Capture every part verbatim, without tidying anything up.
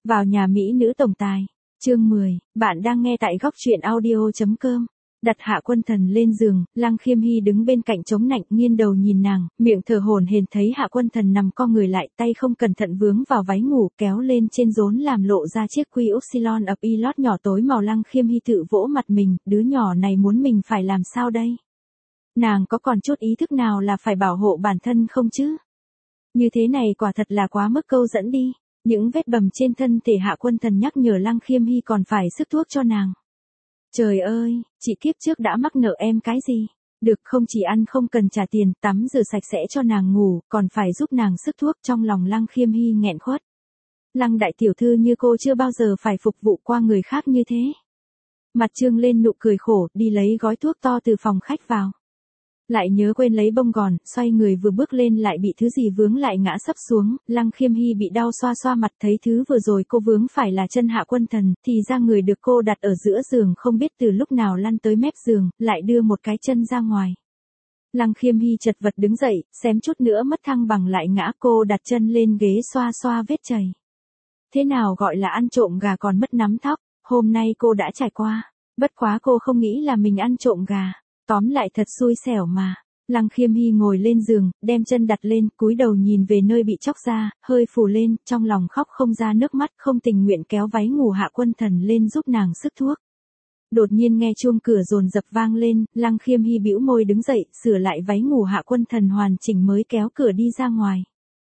Vào nhà mỹ nữ tổng tài. Chương mười, bạn đang nghe tại góc truyện audio chấm com. Đặt Hạ Quân Thần lên giường, Lăng Khiêm Hy đứng bên cạnh chống nạnh, nghiêng đầu nhìn nàng, miệng thở hổn hển, thấy Hạ Quân Thần nằm co người lại, tay không cẩn thận vướng vào váy ngủ, kéo lên trên rốn làm lộ ra chiếc quy upsilon ập y lót nhỏ tối màu. Lăng Khiêm Hy tự vỗ mặt mình, đứa nhỏ này muốn mình phải làm sao đây? Nàng có còn chút ý thức nào là phải bảo hộ bản thân không chứ? Như thế này quả thật là quá mức câu dẫn đi. Những vết bầm trên thân thể Hạ Quân Thần nhắc nhở Lăng Khiêm Hy còn phải sức thuốc cho nàng. Trời ơi, chị kiếp trước đã mắc nợ em cái gì? Được không chỉ ăn không cần trả tiền, tắm rửa sạch sẽ cho nàng ngủ, còn phải giúp nàng sức thuốc. Trong lòng Lăng Khiêm Hy nghẹn khuất. Lăng đại tiểu thư như cô chưa bao giờ phải phục vụ qua người khác như thế. Mặt trương lên nụ cười khổ, đi lấy gói thuốc to từ phòng khách vào. Lại nhớ quên lấy bông gòn, xoay người vừa bước lên lại bị thứ gì vướng lại ngã sấp xuống. Lăng Khiêm Hy bị đau xoa xoa mặt, thấy thứ vừa rồi cô vướng phải là chân Hạ Quân Thần, thì ra người được cô đặt ở giữa giường không biết từ lúc nào lăn tới mép giường, lại đưa một cái chân ra ngoài. Lăng Khiêm Hy chật vật đứng dậy, xém chút nữa mất thăng bằng lại ngã. Cô đặt chân lên ghế xoa xoa vết chảy. Thế nào gọi là ăn trộm gà còn mất nắm thóc, hôm nay cô đã trải qua. Bất quá cô không nghĩ là mình ăn trộm gà. Tóm lại thật xui xẻo mà. Lăng Khiêm Hy ngồi lên giường, đem chân đặt lên, cúi đầu nhìn về nơi bị chóc ra, hơi phù lên, trong lòng khóc không ra nước mắt, không tình nguyện kéo váy ngủ Hạ Quân Thần lên giúp nàng sức thuốc. Đột nhiên nghe chuông cửa dồn dập vang lên, Lăng Khiêm Hy bĩu môi đứng dậy, sửa lại váy ngủ Hạ Quân Thần hoàn chỉnh mới kéo cửa đi ra ngoài.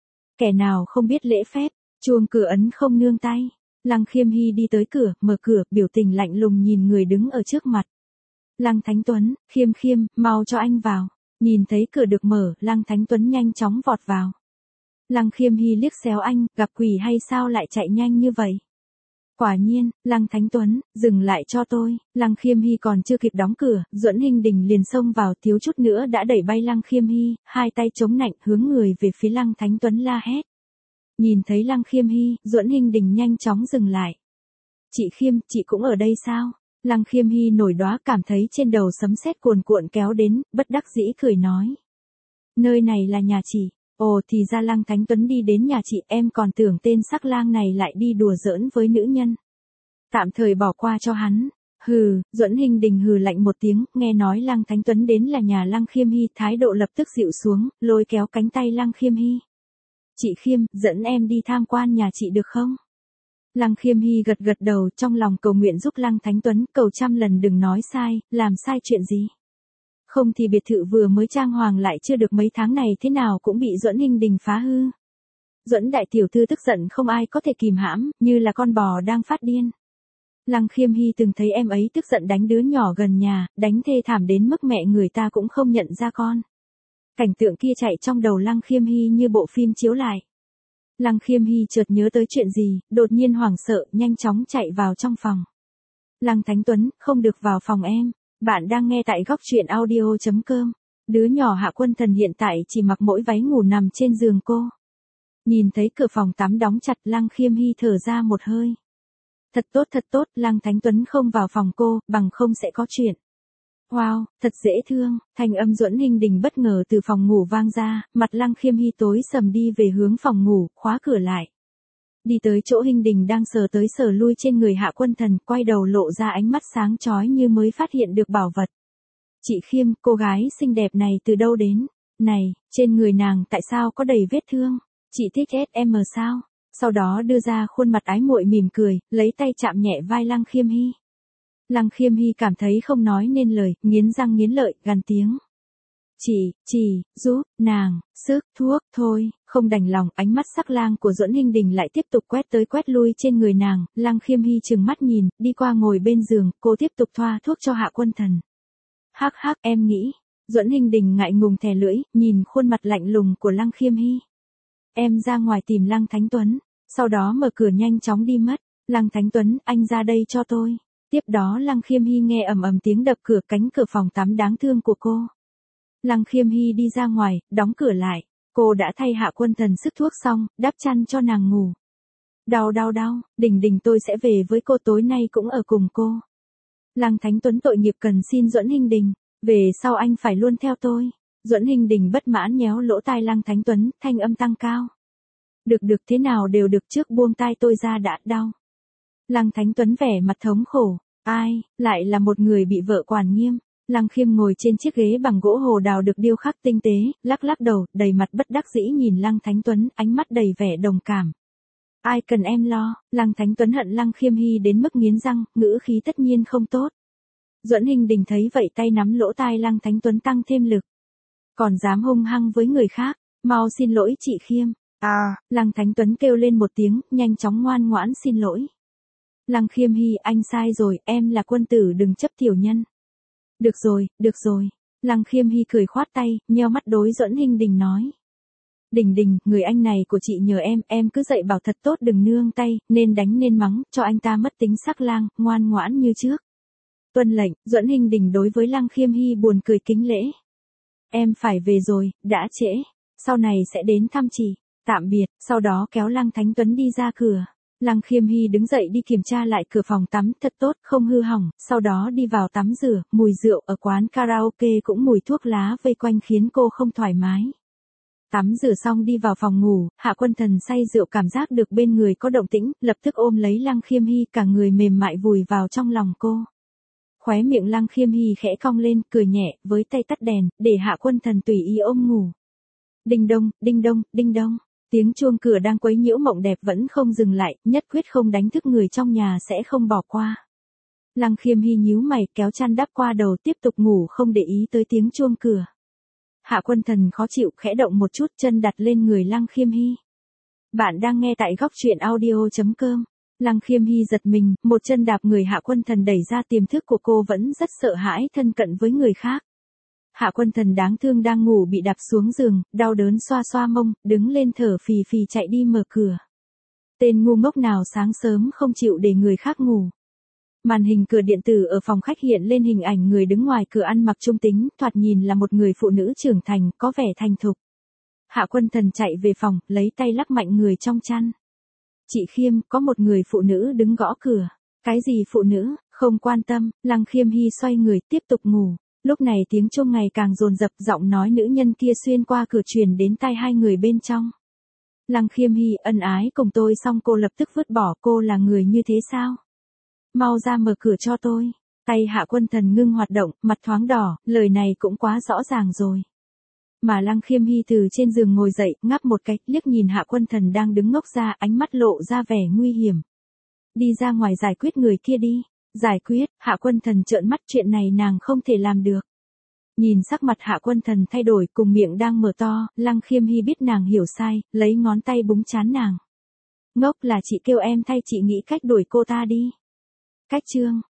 Kẻ nào không biết lễ phép, chuông cửa ấn không nương tay. Lăng Khiêm Hy đi tới cửa, mở cửa, biểu tình lạnh lùng nhìn người đứng ở trước mặt. Lăng Thánh Tuấn, Khiêm Khiêm, mau cho anh vào. Nhìn thấy cửa được mở, Lăng Thánh Tuấn nhanh chóng vọt vào. Lăng Khiêm Hy liếc xéo anh, gặp quỷ hay sao lại chạy nhanh như vậy? Quả nhiên, Lăng Thánh Tuấn, dừng lại cho tôi. Lăng Khiêm Hy còn chưa kịp đóng cửa, Duẫn Hinh Đình liền xông vào, thiếu chút nữa đã đẩy bay Lăng Khiêm Hy, hai tay chống nạnh hướng người về phía Lăng Thánh Tuấn la hét. Nhìn thấy Lăng Khiêm Hy, Duẫn Hinh Đình nhanh chóng dừng lại. Chị Khiêm, chị cũng ở đây sao? Lăng Khiêm Hy nổi đoá, cảm thấy trên đầu sấm sét cuồn cuộn kéo đến, bất đắc dĩ cười nói. Nơi này là nhà chị. Ồ thì ra Lăng Thánh Tuấn đi đến nhà chị, em còn tưởng tên sắc lang này lại đi đùa giỡn với nữ nhân. Tạm thời bỏ qua cho hắn. Hừ, Duẫn Hinh Đình hừ lạnh một tiếng, nghe nói Lăng Thánh Tuấn đến là nhà Lăng Khiêm Hy, thái độ lập tức dịu xuống, lôi kéo cánh tay Lăng Khiêm Hy. Chị Khiêm, dẫn em đi tham quan nhà chị được không? Lăng Khiêm Hy gật gật đầu, trong lòng cầu nguyện giúp Lăng Thánh Tuấn, cầu trăm lần đừng nói sai, làm sai chuyện gì. Không thì biệt thự vừa mới trang hoàng lại chưa được mấy tháng này thế nào cũng bị Duẫn Hinh Đình phá hư. Duẫn đại tiểu thư tức giận không ai có thể kìm hãm, như là con bò đang phát điên. Lăng Khiêm Hy từng thấy em ấy tức giận đánh đứa nhỏ gần nhà, đánh thê thảm đến mức mẹ người ta cũng không nhận ra con. Cảnh tượng kia chạy trong đầu Lăng Khiêm Hy như bộ phim chiếu lại. Lăng Khiêm Hy chợt nhớ tới chuyện gì, đột nhiên hoảng sợ, nhanh chóng chạy vào trong phòng. Lăng Thánh Tuấn, không được vào phòng em. Bạn đang nghe tại góc truyện audio chấm com. Đứa nhỏ Hạ Quân Thần hiện tại chỉ mặc mỗi váy ngủ nằm trên giường cô. Nhìn thấy cửa phòng tắm đóng chặt, Lăng Khiêm Hy thở ra một hơi. Thật tốt thật tốt, Lăng Thánh Tuấn không vào phòng cô, bằng không sẽ có chuyện. Wow, thật dễ thương. Thanh âm Duẫn Hinh Đình bất ngờ từ phòng ngủ vang ra, mặt Lăng Khiêm Hy tối sầm đi về hướng phòng ngủ, khóa cửa lại. Đi tới chỗ Hinh Đình đang sờ tới sờ lui trên người Hạ Quân Thần, quay đầu lộ ra ánh mắt sáng chói như mới phát hiện được bảo vật. Chị Khiêm, cô gái xinh đẹp này từ đâu đến? Này, trên người nàng tại sao có đầy vết thương? Chị thích ét em sao? Sau đó đưa ra khuôn mặt ái muội mỉm cười, lấy tay chạm nhẹ vai Lăng Khiêm Hy. Lăng Khiêm Hy cảm thấy không nói nên lời, nghiến răng nghiến lợi, gằn tiếng. Chỉ, chỉ, giúp, nàng, sức, thuốc, thôi, không đành lòng, ánh mắt sắc lang của Duẫn Hinh Đình lại tiếp tục quét tới quét lui trên người nàng, Lăng Khiêm Hy trừng mắt nhìn, đi qua ngồi bên giường, cô tiếp tục thoa thuốc cho Hạ Quân Thần. Hắc hắc, em nghĩ, Duẫn Hinh Đình ngại ngùng thè lưỡi, nhìn khuôn mặt lạnh lùng của Lăng Khiêm Hy. Em ra ngoài tìm Lăng Thánh Tuấn, sau đó mở cửa nhanh chóng đi mất. Lăng Thánh Tuấn, anh ra đây cho tôi. Tiếp đó Lăng Khiêm Hy nghe ầm ầm tiếng đập cửa, cánh cửa phòng tắm đáng thương của cô. Lăng Khiêm Hy đi ra ngoài, đóng cửa lại. Cô đã thay Hạ Quân Thần sức thuốc xong, đắp chăn cho nàng ngủ. Đau đau đau, Đình Đình tôi sẽ về với cô, tối nay cũng ở cùng cô. Lăng Thánh Tuấn tội nghiệp cần xin Duẫn Hinh Đình, về sau anh phải luôn theo tôi. Duẫn Hinh Đình bất mãn nhéo lỗ tai Lăng Thánh Tuấn, thanh âm tăng cao. Được được thế nào đều được trước buông tay tôi ra đã, đau. Lăng Thánh Tuấn vẻ mặt thống khổ, ai, lại là một người bị vợ quản nghiêm. Lăng Khiêm ngồi trên chiếc ghế bằng gỗ hồ đào được điêu khắc tinh tế, lắc lắc đầu, đầy mặt bất đắc dĩ nhìn Lăng Thánh Tuấn, ánh mắt đầy vẻ đồng cảm. Ai cần em lo, Lăng Thánh Tuấn hận Lăng Khiêm Hy đến mức nghiến răng, ngữ khí tất nhiên không tốt. Duẫn Hinh Đình thấy vậy tay nắm lỗ tai Lăng Thánh Tuấn tăng thêm lực. Còn dám hung hăng với người khác, mau xin lỗi chị Khiêm. À, Lăng Thánh Tuấn kêu lên một tiếng, nhanh chóng ngoan ngoãn xin lỗi. Lăng Khiêm Hy, anh sai rồi, em là quân tử đừng chấp tiểu nhân. Được rồi, được rồi. Lăng Khiêm Hy cười khoát tay, nheo mắt đối Duẫn Hinh Đình nói. Đình Đình, người anh này của chị nhờ em, em cứ dạy bảo thật tốt đừng nương tay, nên đánh nên mắng, cho anh ta mất tính sắc lang, ngoan ngoãn như trước. Tuân lệnh, Duẫn Hinh Đình đối với Lăng Khiêm Hy buồn cười kính lễ. Em phải về rồi, đã trễ, sau này sẽ đến thăm chị, tạm biệt, sau đó kéo Lăng Thánh Tuấn đi ra cửa. Lăng Khiêm Hy đứng dậy đi kiểm tra lại cửa phòng tắm thật tốt, không hư hỏng, sau đó đi vào tắm rửa, mùi rượu ở quán karaoke cũng mùi thuốc lá vây quanh khiến cô không thoải mái. Tắm rửa xong đi vào phòng ngủ, Hạ Quân Thần say rượu cảm giác được bên người có động tĩnh, lập tức ôm lấy Lăng Khiêm Hy cả người mềm mại vùi vào trong lòng cô. Khóe miệng Lăng Khiêm Hy khẽ cong lên, cười nhẹ, với tay tắt đèn, để Hạ Quân Thần tùy ý ôm ngủ. Đinh đông, đinh đông, đinh đông. Tiếng chuông cửa đang quấy nhiễu mộng đẹp vẫn không dừng lại, nhất quyết không đánh thức người trong nhà sẽ không bỏ qua. Lăng Khiêm Hy nhíu mày kéo chăn đắp qua đầu tiếp tục ngủ không để ý tới tiếng chuông cửa. Hạ Quân Thần khó chịu khẽ động một chút chân đặt lên người Lăng Khiêm Hy. Bạn đang nghe tại góc truyện audio chấm com. Lăng Khiêm Hy giật mình, một chân đạp người Hạ Quân Thần đẩy ra tiềm thức của cô vẫn rất sợ hãi thân cận với người khác. Hạ Quân Thần đáng thương đang ngủ bị đạp xuống giường, đau đớn xoa xoa mông, đứng lên thở phì phì chạy đi mở cửa. Tên ngu ngốc nào sáng sớm không chịu để người khác ngủ. Màn hình cửa điện tử ở phòng khách hiện lên hình ảnh người đứng ngoài cửa ăn mặc trung tính, thoạt nhìn là một người phụ nữ trưởng thành, có vẻ thành thục. Hạ Quân Thần chạy về phòng, lấy tay lắc mạnh người trong chăn. Chị Khiêm, có một người phụ nữ đứng gõ cửa. Cái gì phụ nữ, không quan tâm, Lăng Khiêm Hy xoay người tiếp tục ngủ. Lúc này tiếng chuông ngày càng dồn dập, giọng nói nữ nhân kia xuyên qua cửa truyền đến tai hai người bên trong. Lăng Khiêm Hy ân ái cùng tôi xong cô lập tức vứt bỏ, cô là người như thế sao? Mau ra mở cửa cho tôi. Tay Hạ Quân Thần ngưng hoạt động, mặt thoáng đỏ, lời này cũng quá rõ ràng rồi. Mà Lăng Khiêm Hy từ trên giường ngồi dậy, ngáp một cái, liếc nhìn Hạ Quân Thần đang đứng ngốc ra, ánh mắt lộ ra vẻ nguy hiểm. Đi ra ngoài giải quyết người kia đi. Giải quyết, Hạ Quân Thần trợn mắt, chuyện này nàng không thể làm được. Nhìn sắc mặt Hạ Quân Thần thay đổi cùng miệng đang mở to, Lăng Khiêm Hy biết nàng hiểu sai, lấy ngón tay búng trán nàng. Ngốc là chị kêu em thay chị nghĩ cách đuổi cô ta đi. Cách chương,